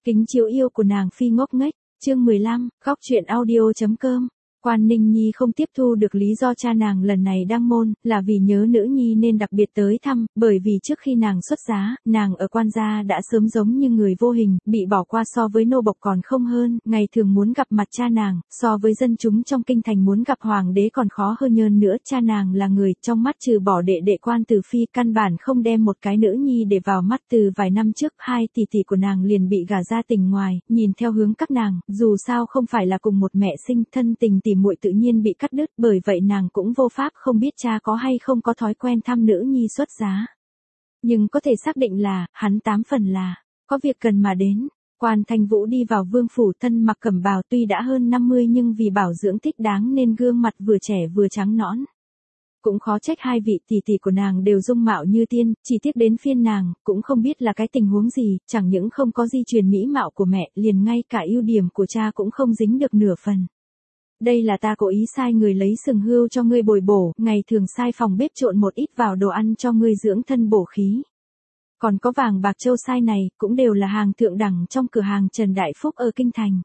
Kính chiếu yêu của nàng phi ngốc nghếch, chương 15, góc truyện audio.com. Quan Ninh Nhi không tiếp thu được lý do cha nàng lần này đăng môn, là vì nhớ nữ nhi nên đặc biệt tới thăm, bởi vì trước khi nàng xuất giá, nàng ở quan gia đã sớm giống như người vô hình, bị bỏ qua so với nô bộc còn không hơn, ngày thường muốn gặp mặt cha nàng, so với dân chúng trong kinh thành muốn gặp hoàng đế còn khó hơn nhơn nữa. Cha nàng là người, trong mắt trừ bỏ đệ đệ Quan Tử Phi, căn bản không đem một cái nữ nhi để vào mắt. Từ vài năm trước, hai tỷ tỷ của nàng liền bị gả ra tỉnh ngoài, nhìn theo hướng các nàng, dù sao không phải là cùng một mẹ sinh, thân tình tỷ muội tự nhiên bị cắt đứt, bởi vậy nàng cũng vô pháp không biết cha có hay không có thói quen thăm nữ nhi xuất giá. Nhưng có thể xác định là, hắn 8 phần là, có việc cần mà đến. Quan Thanh Vũ đi vào vương phủ, thân mặc cẩm bào, tuy đã hơn 50 nhưng vì bảo dưỡng thích đáng nên gương mặt vừa trẻ vừa trắng nõn. Cũng khó trách hai vị tỷ tỷ của nàng đều dung mạo như tiên, chỉ tiếc đến phiên nàng, cũng không biết là cái tình huống gì, chẳng những không có di truyền mỹ mạo của mẹ, liền ngay cả ưu điểm của cha cũng không dính được nửa phần. Đây là ta cố ý sai người lấy sừng hươu cho ngươi bồi bổ, ngày thường sai phòng bếp trộn một ít vào đồ ăn cho ngươi dưỡng thân bổ khí. Còn có vàng bạc châu sai này, cũng đều là hàng thượng đẳng trong cửa hàng Trần Đại Phúc ở Kinh Thành.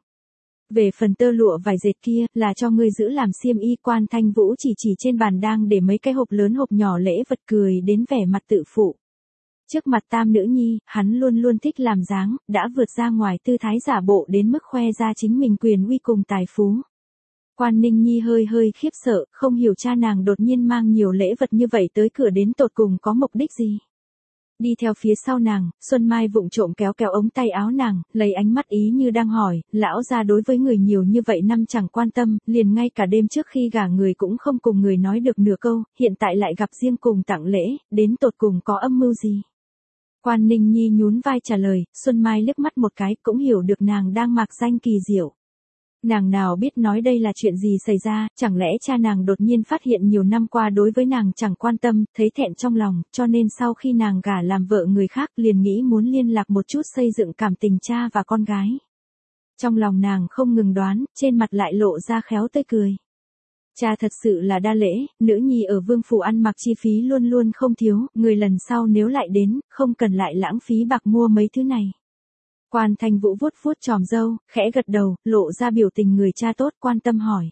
Về phần tơ lụa vải dệt kia, là cho ngươi giữ làm xiêm y. Quan Thanh Vũ chỉ trên bàn đang để mấy cái hộp lớn hộp nhỏ lễ vật, cười đến vẻ mặt tự phụ. Trước mặt tam nữ nhi, hắn luôn luôn thích làm dáng, đã vượt ra ngoài tư thái giả bộ đến mức khoe ra chính mình quyền uy cùng tài phú. Quan Ninh Nhi hơi khiếp sợ, không hiểu cha nàng đột nhiên mang nhiều lễ vật như vậy tới cửa đến tột cùng có mục đích gì. Đi theo phía sau nàng, Xuân Mai vụng trộm kéo ống tay áo nàng, lấy ánh mắt ý như đang hỏi, lão gia đối với người nhiều như vậy năm chẳng quan tâm, liền ngay cả đêm trước khi gả người cũng không cùng người nói được nửa câu, hiện tại lại gặp riêng cùng tặng lễ, đến tột cùng có âm mưu gì. Quan Ninh Nhi nhún vai trả lời, Xuân Mai liếc mắt một cái cũng hiểu được nàng đang mạc danh kỳ diệu. Nàng nào biết nói đây là chuyện gì xảy ra, chẳng lẽ cha nàng đột nhiên phát hiện nhiều năm qua đối với nàng chẳng quan tâm, thấy thẹn trong lòng, cho nên sau khi nàng gả làm vợ người khác liền nghĩ muốn liên lạc một chút xây dựng cảm tình cha và con gái. Trong lòng nàng không ngừng đoán, trên mặt lại lộ ra khéo tươi cười. Cha thật sự là đa lễ, nữ nhi ở vương phủ ăn mặc chi phí luôn luôn không thiếu, người lần sau nếu lại đến, không cần lại lãng phí bạc mua mấy thứ này. Quan Thanh Vũ vuốt chòm râu, khẽ gật đầu, lộ ra biểu tình người cha tốt, quan tâm hỏi.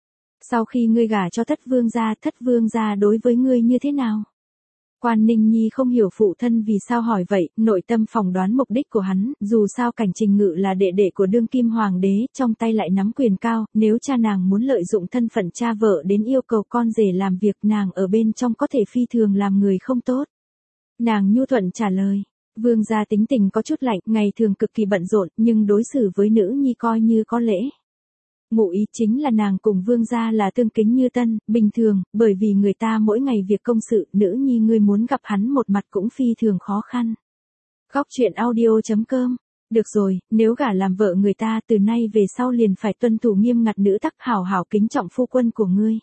Sau khi ngươi gả cho thất vương gia đối với ngươi như thế nào? Quan Ninh Nhi không hiểu phụ thân vì sao hỏi vậy, nội tâm phỏng đoán mục đích của hắn, dù sao Cảnh Trình Ngự là đệ đệ của đương kim hoàng đế, trong tay lại nắm quyền cao, nếu cha nàng muốn lợi dụng thân phận cha vợ đến yêu cầu con rể làm việc, nàng ở bên trong có thể phi thường làm người không tốt. Nàng nhu thuận trả lời. Vương gia tính tình có chút lạnh, ngày thường cực kỳ bận rộn, nhưng đối xử với nữ nhi coi như có lễ. Ngụ ý chính là nàng cùng vương gia là tương kính như tân, bình thường, bởi vì người ta mỗi ngày việc công sự, nữ nhi ngươi muốn gặp hắn một mặt cũng phi thường khó khăn. Góc truyện audio.com. Được rồi, nếu gả làm vợ người ta từ nay về sau liền phải tuân thủ nghiêm ngặt nữ tắc, hảo hảo kính trọng phu quân của ngươi.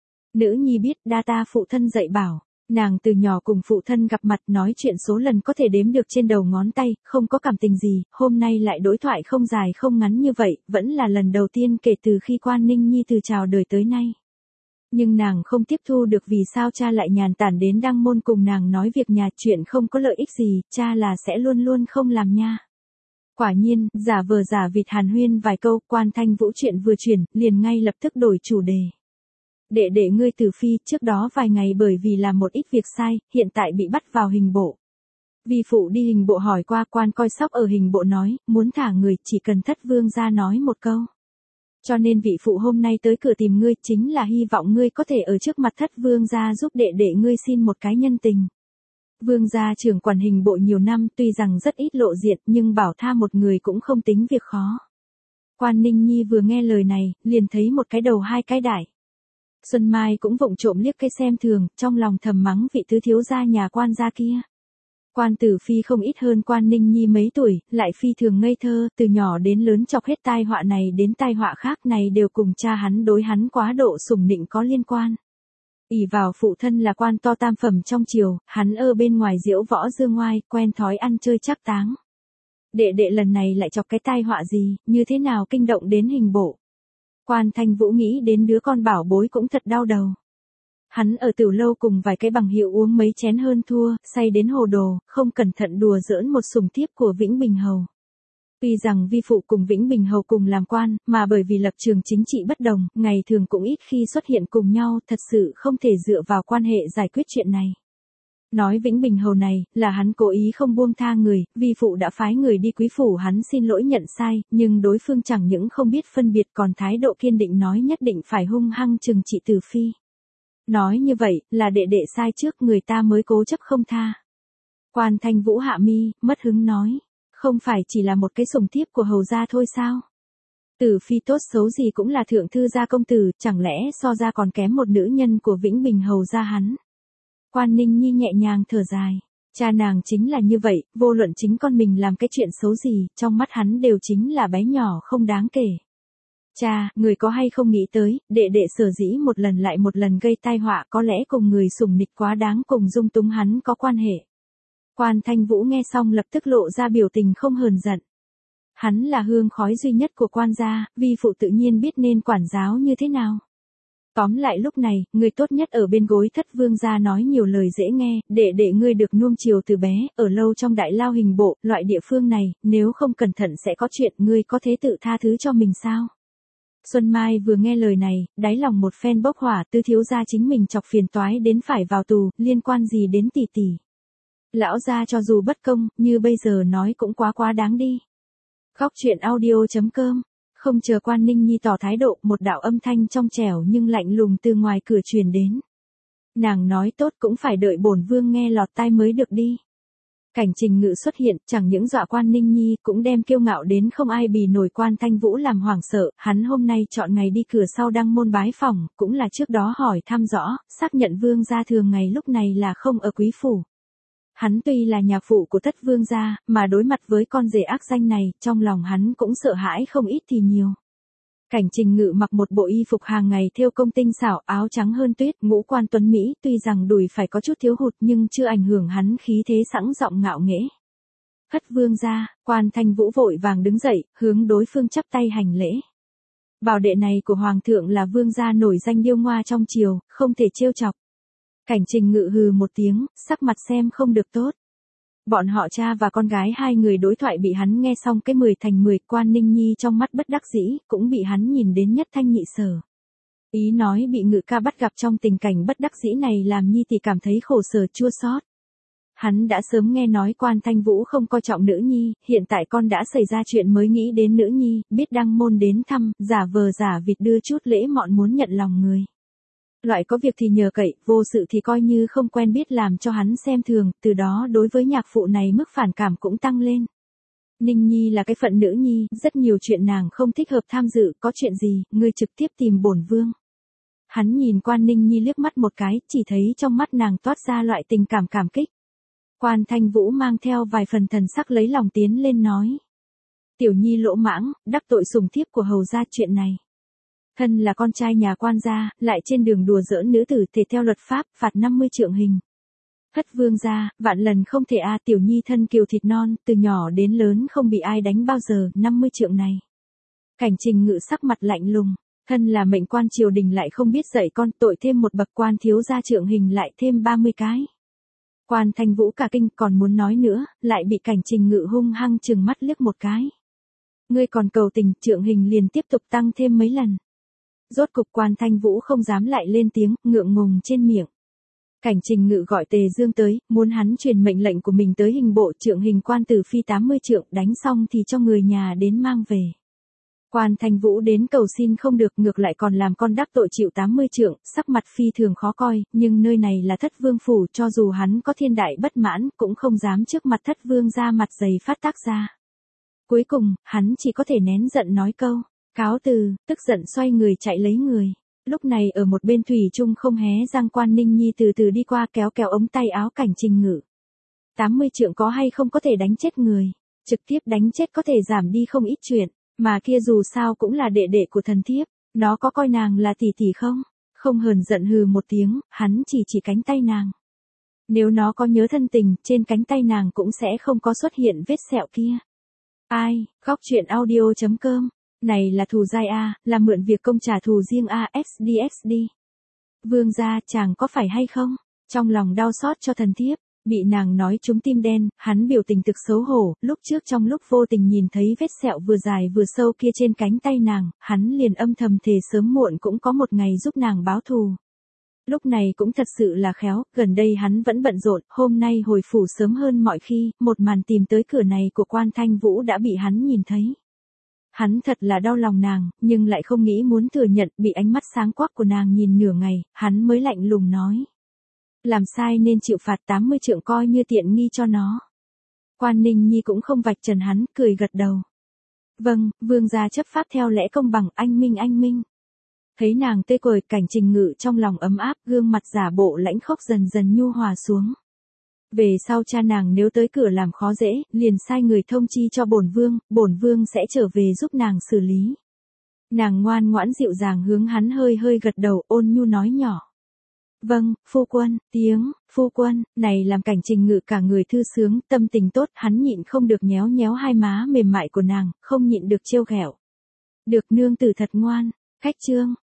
Nữ nhi biết, đa ta phụ thân dạy bảo. Nàng từ nhỏ cùng phụ thân gặp mặt, nói chuyện số lần có thể đếm được trên đầu ngón tay, không có cảm tình gì, hôm nay lại đối thoại không dài không ngắn như vậy, vẫn là lần đầu tiên kể từ khi Quan Ninh Nhi từ chào đời tới nay. Nhưng nàng không tiếp thu được vì sao cha lại nhàn tản đến đăng môn cùng nàng nói việc nhà, chuyện không có lợi ích gì, cha là sẽ luôn luôn không làm nha. Quả nhiên, giả vờ giả vịt hàn huyên vài câu, Quan Thanh Vũ chuyện vừa chuyển, liền ngay lập tức đổi chủ đề. Đệ đệ ngươi Tử Phi, trước đó vài ngày bởi vì làm một ít việc sai, hiện tại bị bắt vào hình bộ. Vi phụ đi hình bộ hỏi qua, quan coi sóc ở hình bộ nói, muốn thả người, chỉ cần thất vương gia nói một câu. Cho nên vị phụ hôm nay tới cửa tìm ngươi, chính là hy vọng ngươi có thể ở trước mặt thất vương gia giúp đệ đệ ngươi xin một cái nhân tình. Vương gia trưởng quản hình bộ nhiều năm, tuy rằng rất ít lộ diện, nhưng bảo tha một người cũng không tính việc khó. Quan Ninh Nhi vừa nghe lời này, liền thấy một cái đầu hai cái đại. Xuân Mai cũng vụng trộm liếc cái xem thường, trong lòng thầm mắng vị tứ thiếu gia nhà Quan gia kia. Quan Tử Phi không ít hơn Quan Ninh Nhi mấy tuổi, lại phi thường ngây thơ, từ nhỏ đến lớn chọc hết tai họa này đến tai họa khác này đều cùng cha hắn đối hắn quá độ sủng nịnh có liên quan. Ỷ vào phụ thân là quan to tam phẩm trong triều, hắn ở bên ngoài diễu võ dương ngoai, quen thói ăn chơi trác táng. Đệ đệ lần này lại chọc cái tai họa gì, như thế nào kinh động đến hình bộ. Quan Thanh Vũ nghĩ đến đứa con bảo bối cũng thật đau đầu. Hắn ở tiểu lâu cùng vài cái bằng hữu uống mấy chén hơn thua, say đến hồ đồ, không cẩn thận đùa giỡn một sủng thiếp của Vĩnh Bình Hầu. Tuy rằng vi phụ cùng Vĩnh Bình Hầu cùng làm quan, mà bởi vì lập trường chính trị bất đồng, ngày thường cũng ít khi xuất hiện cùng nhau, thật sự không thể dựa vào quan hệ giải quyết chuyện này. Nói Vĩnh Bình Hầu này, là hắn cố ý không buông tha người, vi phụ đã phái người đi quý phủ hắn xin lỗi nhận sai, nhưng đối phương chẳng những không biết phân biệt còn thái độ kiên định nói nhất định phải hung hăng trừng trị Từ Phi. Nói như vậy, là đệ đệ sai trước người ta mới cố chấp không tha. Quan Thanh Vũ hạ mi, mất hứng nói, không phải chỉ là một cái sủng thiếp của hầu gia thôi sao? Từ Phi tốt xấu gì cũng là thượng thư gia công tử, chẳng lẽ so ra còn kém một nữ nhân của Vĩnh Bình Hầu gia hắn? Quan Ninh Nhi nhẹ nhàng thở dài, cha nàng chính là như vậy, vô luận chính con mình làm cái chuyện xấu gì, trong mắt hắn đều chính là bé nhỏ không đáng kể. Cha, người có hay không nghĩ tới, đệ đệ sở dĩ một lần lại một lần gây tai họa có lẽ cùng người sủng nịch quá đáng cùng dung túng hắn có quan hệ. Quan Thanh Vũ nghe xong lập tức lộ ra biểu tình không hờn giận. Hắn là hương khói duy nhất của quan gia, vi phụ tự nhiên biết nên quản giáo như thế nào. Tóm lại lúc này, người tốt nhất ở bên gối Thất Vương gia nói nhiều lời dễ nghe, để ngươi được nuông chiều từ bé, ở lâu trong đại lao hình bộ, loại địa phương này, nếu không cẩn thận sẽ có chuyện, ngươi có thể tự tha thứ cho mình sao? Xuân Mai vừa nghe lời này, đáy lòng một phen bốc hỏa, Tư thiếu gia chính mình chọc phiền toái đến phải vào tù, liên quan gì đến tỷ tỷ. Lão gia cho dù bất công, như bây giờ nói cũng quá đáng đi. Khóc chuyện audio.com. Không chờ Quan Ninh Nhi tỏ thái độ, một đạo âm thanh trong trẻo nhưng lạnh lùng từ ngoài cửa truyền đến. Nàng nói tốt cũng phải đợi bổn vương nghe lọt tai mới được đi. Cảnh Trình Ngự xuất hiện, chẳng những dọa Quan Ninh Nhi, cũng đem kiêu ngạo đến không ai bì nổi Quan Thanh Vũ làm hoảng sợ, hắn hôm nay chọn ngày đi cửa sau đăng môn bái phỏng, cũng là trước đó hỏi thăm rõ, xác nhận vương gia thường ngày lúc này là không ở quý phủ. Hắn tuy là nhạc phụ của Thất Vương gia, mà đối mặt với con rể ác danh này, trong lòng hắn cũng sợ hãi không ít thì nhiều. Cảnh Trình Ngự mặc một bộ y phục hàng ngày thêu công tinh xảo, áo trắng hơn tuyết, ngũ quan tuấn mỹ, tuy rằng đùi phải có chút thiếu hụt nhưng chưa ảnh hưởng hắn khí thế sẵn giọng ngạo nghễ. Thất Vương gia, Quan Thanh Vũ vội vàng đứng dậy, hướng đối phương chắp tay hành lễ. Bảo đệ này của hoàng thượng là vương gia nổi danh điêu ngoa trong triều, không thể trêu chọc. Cảnh Trình Ngự hừ một tiếng, sắc mặt xem không được tốt. Bọn họ cha và con gái hai người đối thoại bị hắn nghe xong cái 10 thành 10, Quan Ninh Nhi trong mắt bất đắc dĩ, cũng bị hắn nhìn đến nhất thanh nhị sở. Ý nói bị Ngự ca bắt gặp trong tình cảnh bất đắc dĩ này làm Nhi thì cảm thấy khổ sở chua xót. Hắn đã sớm nghe nói Quan Thanh Vũ không coi trọng nữ nhi, hiện tại con đã xảy ra chuyện mới nghĩ đến nữ nhi, biết đăng môn đến thăm, giả vờ giả vịt đưa chút lễ mọn muốn nhận lòng người. Loại có việc thì nhờ cậy, vô sự thì coi như không quen biết làm cho hắn xem thường, từ đó đối với nhạc phụ này mức phản cảm cũng tăng lên. Ninh Nhi là cái phận nữ nhi, rất nhiều chuyện nàng không thích hợp tham dự, có chuyện gì, ngươi trực tiếp tìm bổn vương. Hắn nhìn Quan Ninh Nhi liếc mắt một cái, chỉ thấy trong mắt nàng toát ra loại tình cảm cảm kích. Quan Thanh Vũ mang theo vài phần thần sắc lấy lòng tiến lên nói. Tiểu Nhi lỗ mãng, đắc tội sủng thiếp của hầu gia chuyện này. Thân là con trai nhà quan gia, lại trên đường đùa giỡn nữ tử thể theo luật pháp, phạt 50 trượng hình. Thất Vương gia, vạn lần không thể Tiểu Nhi thân kiều thịt non, từ nhỏ đến lớn không bị ai đánh bao giờ, 50 trượng này. Cảnh Trình Ngự sắc mặt lạnh lùng, thân là mệnh quan triều đình lại không biết dạy con, tội thêm một bậc quan thiếu gia trượng hình lại thêm 30 cái. Quan Thanh Vũ cả kinh còn muốn nói nữa, lại bị Cảnh Trình Ngự hung hăng trừng mắt liếc một cái. Ngươi còn cầu tình, trượng hình liền tiếp tục tăng thêm mấy lần. Rốt cục Quan Thanh Vũ không dám lại lên tiếng, ngượng ngùng trên miệng. Cảnh Trình Ngự gọi Tề Dương tới, muốn hắn truyền mệnh lệnh của mình tới hình bộ trượng hình quan Từ Phi 80 trượng, đánh xong thì cho người nhà đến mang về. Quan Thanh Vũ đến cầu xin không được, ngược lại còn làm con đắc tội chịu 80 trượng, sắc mặt phi thường khó coi, nhưng nơi này là Thất Vương phủ, cho dù hắn có thiên đại bất mãn, cũng không dám trước mặt Thất Vương ra mặt dày phát tác ra. Cuối cùng, hắn chỉ có thể nén giận nói câu. Cáo từ, tức giận xoay người chạy lấy người. Lúc này ở một bên thủy chung không hé răng Quan Ninh Nhi từ từ đi qua kéo ống tay áo Cảnh Trình Ngự. 80 trượng có hay không có thể đánh chết người. Trực tiếp đánh chết có thể giảm đi không ít chuyện. Mà kia dù sao cũng là đệ đệ của thần thiếp. Nó có coi nàng là tỷ tỷ không? Không hờn giận hừ một tiếng, hắn chỉ cánh tay nàng. Nếu nó có nhớ thân tình, trên cánh tay nàng cũng sẽ không có xuất hiện vết sẹo kia. Ai, khóc chuyện audio.com. Này là thù dai a, là mượn việc công trả thù riêng a, xd. Vương gia, chàng có phải hay không? Trong lòng đau xót cho thần thiếp, Bị nàng nói trúng tim đen, hắn biểu tình thực xấu hổ, lúc trước trong lúc vô tình nhìn thấy vết sẹo vừa dài vừa sâu kia trên cánh tay nàng, hắn liền âm thầm thề sớm muộn cũng có một ngày giúp nàng báo thù. Lúc này cũng thật sự là khéo, gần đây hắn vẫn bận rộn, hôm nay hồi phủ sớm hơn mọi khi, một màn tìm tới cửa này của Quan Thanh Vũ đã bị hắn nhìn thấy. Hắn thật là đau lòng nàng, nhưng lại không nghĩ muốn thừa nhận, bị ánh mắt sáng quắc của nàng nhìn nửa ngày, hắn mới lạnh lùng nói. Làm sai nên chịu phạt 80 trượng coi như tiện nghi cho nó. Quan Ninh Nhi cũng không vạch trần hắn, cười gật đầu. Vâng, vương gia chấp pháp theo lẽ công bằng, anh minh. Thấy nàng tê quời, Cảnh Trình Ngự trong lòng ấm áp, gương mặt giả bộ lãnh khốc dần dần nhu hòa xuống. Về sau cha nàng nếu tới cửa làm khó dễ, liền sai người thông chi cho bổn vương sẽ trở về giúp nàng xử lý. Nàng ngoan ngoãn dịu dàng hướng hắn hơi hơi gật đầu, ôn nhu nói nhỏ. Vâng, phu quân, phu quân, này làm Cảnh Trình Ngự cả người thư sướng, tâm tình tốt, hắn nhịn không được nhéo nhéo hai má mềm mại của nàng, không nhịn được trêu ghẹo. Được nương tử thật ngoan, khách trương,